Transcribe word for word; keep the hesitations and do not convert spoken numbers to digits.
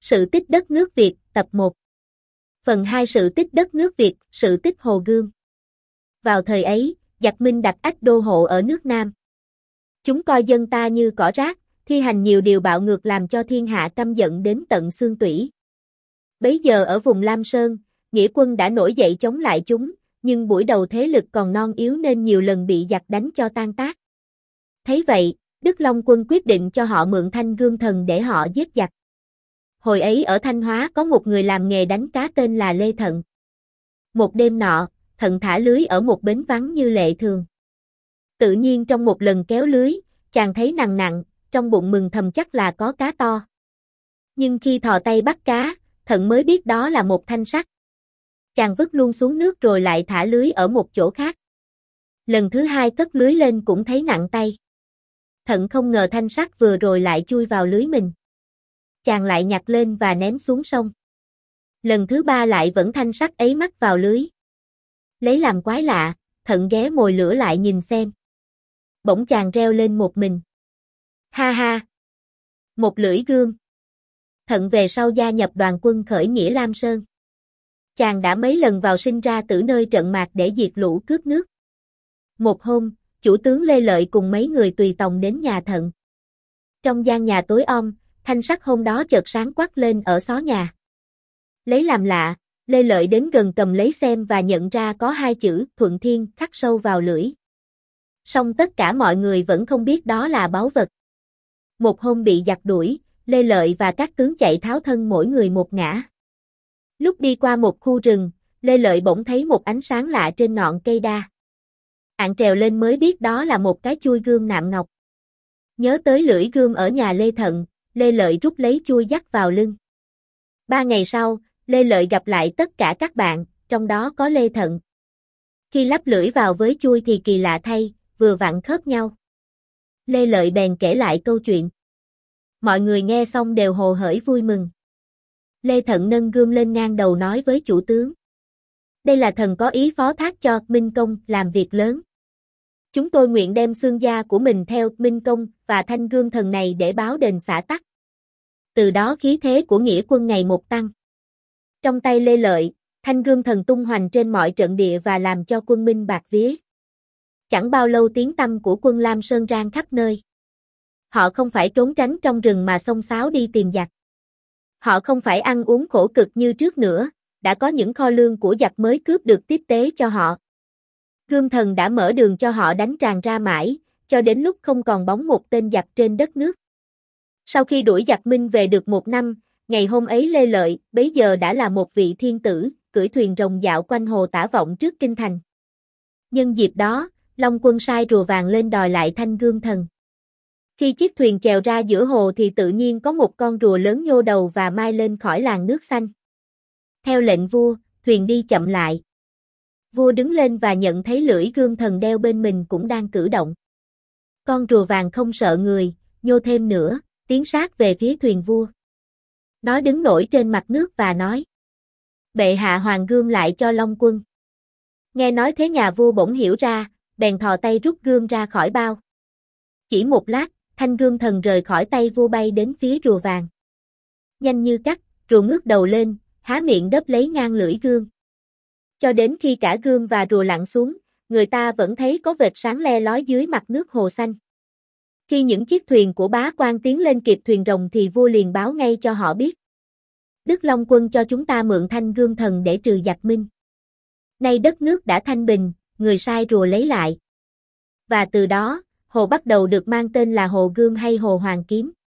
Sự tích đất nước Việt, tập một. Phần hai Sự tích đất nước Việt, sự tích Hồ Gươm. Vào thời ấy, giặc Minh đặt ách đô hộ ở nước Nam. Chúng coi dân ta như cỏ rác, thi hành nhiều điều bạo ngược làm cho thiên hạ căm giận đến tận xương tủy. Bấy giờ ở vùng Lam Sơn, nghĩa quân đã nổi dậy chống lại chúng, nhưng buổi đầu thế lực còn non yếu nên nhiều lần bị giặc đánh cho tan tác. Thấy vậy, Đức Long Quân quyết định cho họ mượn thanh gươm thần để họ giết giặc. Hồi ấy ở Thanh Hóa có một người làm nghề đánh cá tên là Lê Thận. Một đêm nọ, Thận thả lưới ở một bến vắng như lệ thường. Tự nhiên trong một lần kéo lưới, chàng thấy nặng nặng, trong bụng mừng thầm chắc là có cá to. Nhưng khi thò tay bắt cá, Thận mới biết đó là một thanh sắt. Chàng vứt luôn xuống nước rồi lại thả lưới ở một chỗ khác. Lần thứ hai cất lưới lên cũng thấy nặng tay. Thận không ngờ thanh sắt vừa rồi lại chui vào lưới mình. Chàng lại nhặt lên và ném xuống sông. Lần thứ ba lại vẫn thanh sắt ấy mắc vào lưới. Lấy làm quái lạ, Thận ghé mồi lửa lại nhìn xem. Bỗng chàng reo lên một mình. Ha ha! Một lưỡi gươm. Thận về sau gia nhập đoàn quân khởi nghĩa Lam Sơn. Chàng đã mấy lần vào sinh ra tử nơi trận mạc để diệt lũ cướp nước. Một hôm, chủ tướng Lê Lợi cùng mấy người tùy tòng đến nhà Thận. Trong gian nhà tối om, thanh sắt hôm đó chợt sáng quắc lên ở xó nhà. Lấy làm lạ, Lê Lợi đến gần cầm lấy xem và nhận ra có hai chữ Thuận Thiên khắc sâu vào lưỡi. Song tất cả mọi người vẫn không biết đó là báu vật. Một hôm bị giặc đuổi, Lê Lợi và các tướng chạy tháo thân mỗi người một ngã. Lúc đi qua một khu rừng, Lê Lợi bỗng thấy một ánh sáng lạ trên ngọn cây đa. Ạng trèo lên mới biết đó là một cái chuôi gươm nạm ngọc. Nhớ tới lưỡi gươm ở nhà Lê Thận, Lê Lợi rút lấy chuôi dắt vào lưng. Ba ngày sau, Lê Lợi gặp lại tất cả các bạn, trong đó có Lê Thận. Khi lắp lưỡi vào với chuôi thì kỳ lạ thay, vừa vặn khớp nhau. Lê Lợi bèn kể lại câu chuyện. Mọi người nghe xong đều hồ hởi vui mừng. Lê Thận nâng gươm lên ngang đầu nói với chủ tướng. Đây là thần có ý phó thác cho Minh Công làm việc lớn. Chúng tôi nguyện đem xương da của mình theo Minh Công và thanh gươm thần này để báo đền xã tắc. Từ đó khí thế của nghĩa quân ngày một tăng. Trong tay Lê Lợi, thanh gươm thần tung hoành trên mọi trận địa và làm cho quân Minh bạc vía. Chẳng bao lâu tiếng tăm của quân Lam Sơn rang khắp nơi. Họ không phải trốn tránh trong rừng mà xông xáo đi tìm giặc. Họ không phải ăn uống khổ cực như trước nữa, đã có những kho lương của giặc mới cướp được tiếp tế cho họ. Gươm thần đã mở đường cho họ đánh tràn ra mãi, cho đến lúc không còn bóng một tên giặc trên đất nước. Sau khi đuổi giặc Minh về được một năm, ngày hôm ấy Lê Lợi, bấy giờ đã là một vị thiên tử, cưỡi thuyền rồng dạo quanh hồ Tả Vọng trước kinh thành. Nhân dịp đó, Long Quân sai rùa vàng lên đòi lại thanh gươm thần. Khi chiếc thuyền chèo ra giữa hồ thì tự nhiên có một con rùa lớn nhô đầu và mai lên khỏi làn nước xanh. Theo lệnh vua, thuyền đi chậm lại. Vua đứng lên và nhận thấy lưỡi gươm thần đeo bên mình cũng đang cử động. Con rùa vàng không sợ người, nhô thêm nữa, tiến sát về phía thuyền vua. Nó đứng nổi trên mặt nước và nói. Bệ hạ hoàng gươm lại cho Long Quân. Nghe nói thế nhà vua bỗng hiểu ra, bèn thò tay rút gươm ra khỏi bao. Chỉ một lát, thanh gươm thần rời khỏi tay vua bay đến phía rùa vàng. Nhanh như cắt, rùa ngước đầu lên, há miệng đớp lấy ngang lưỡi gươm. Cho đến khi cả gươm và rùa lặn xuống, người ta vẫn thấy có vệt sáng le lói dưới mặt nước hồ xanh. Khi những chiếc thuyền của bá quan tiến lên kịp thuyền rồng thì vua liền báo ngay cho họ biết. Đức Long Quân cho chúng ta mượn thanh gươm thần để trừ giặc Minh. Nay đất nước đã thanh bình, người sai rùa lấy lại. Và từ đó, hồ bắt đầu được mang tên là Hồ Gươm hay Hồ Hoàng Kiếm.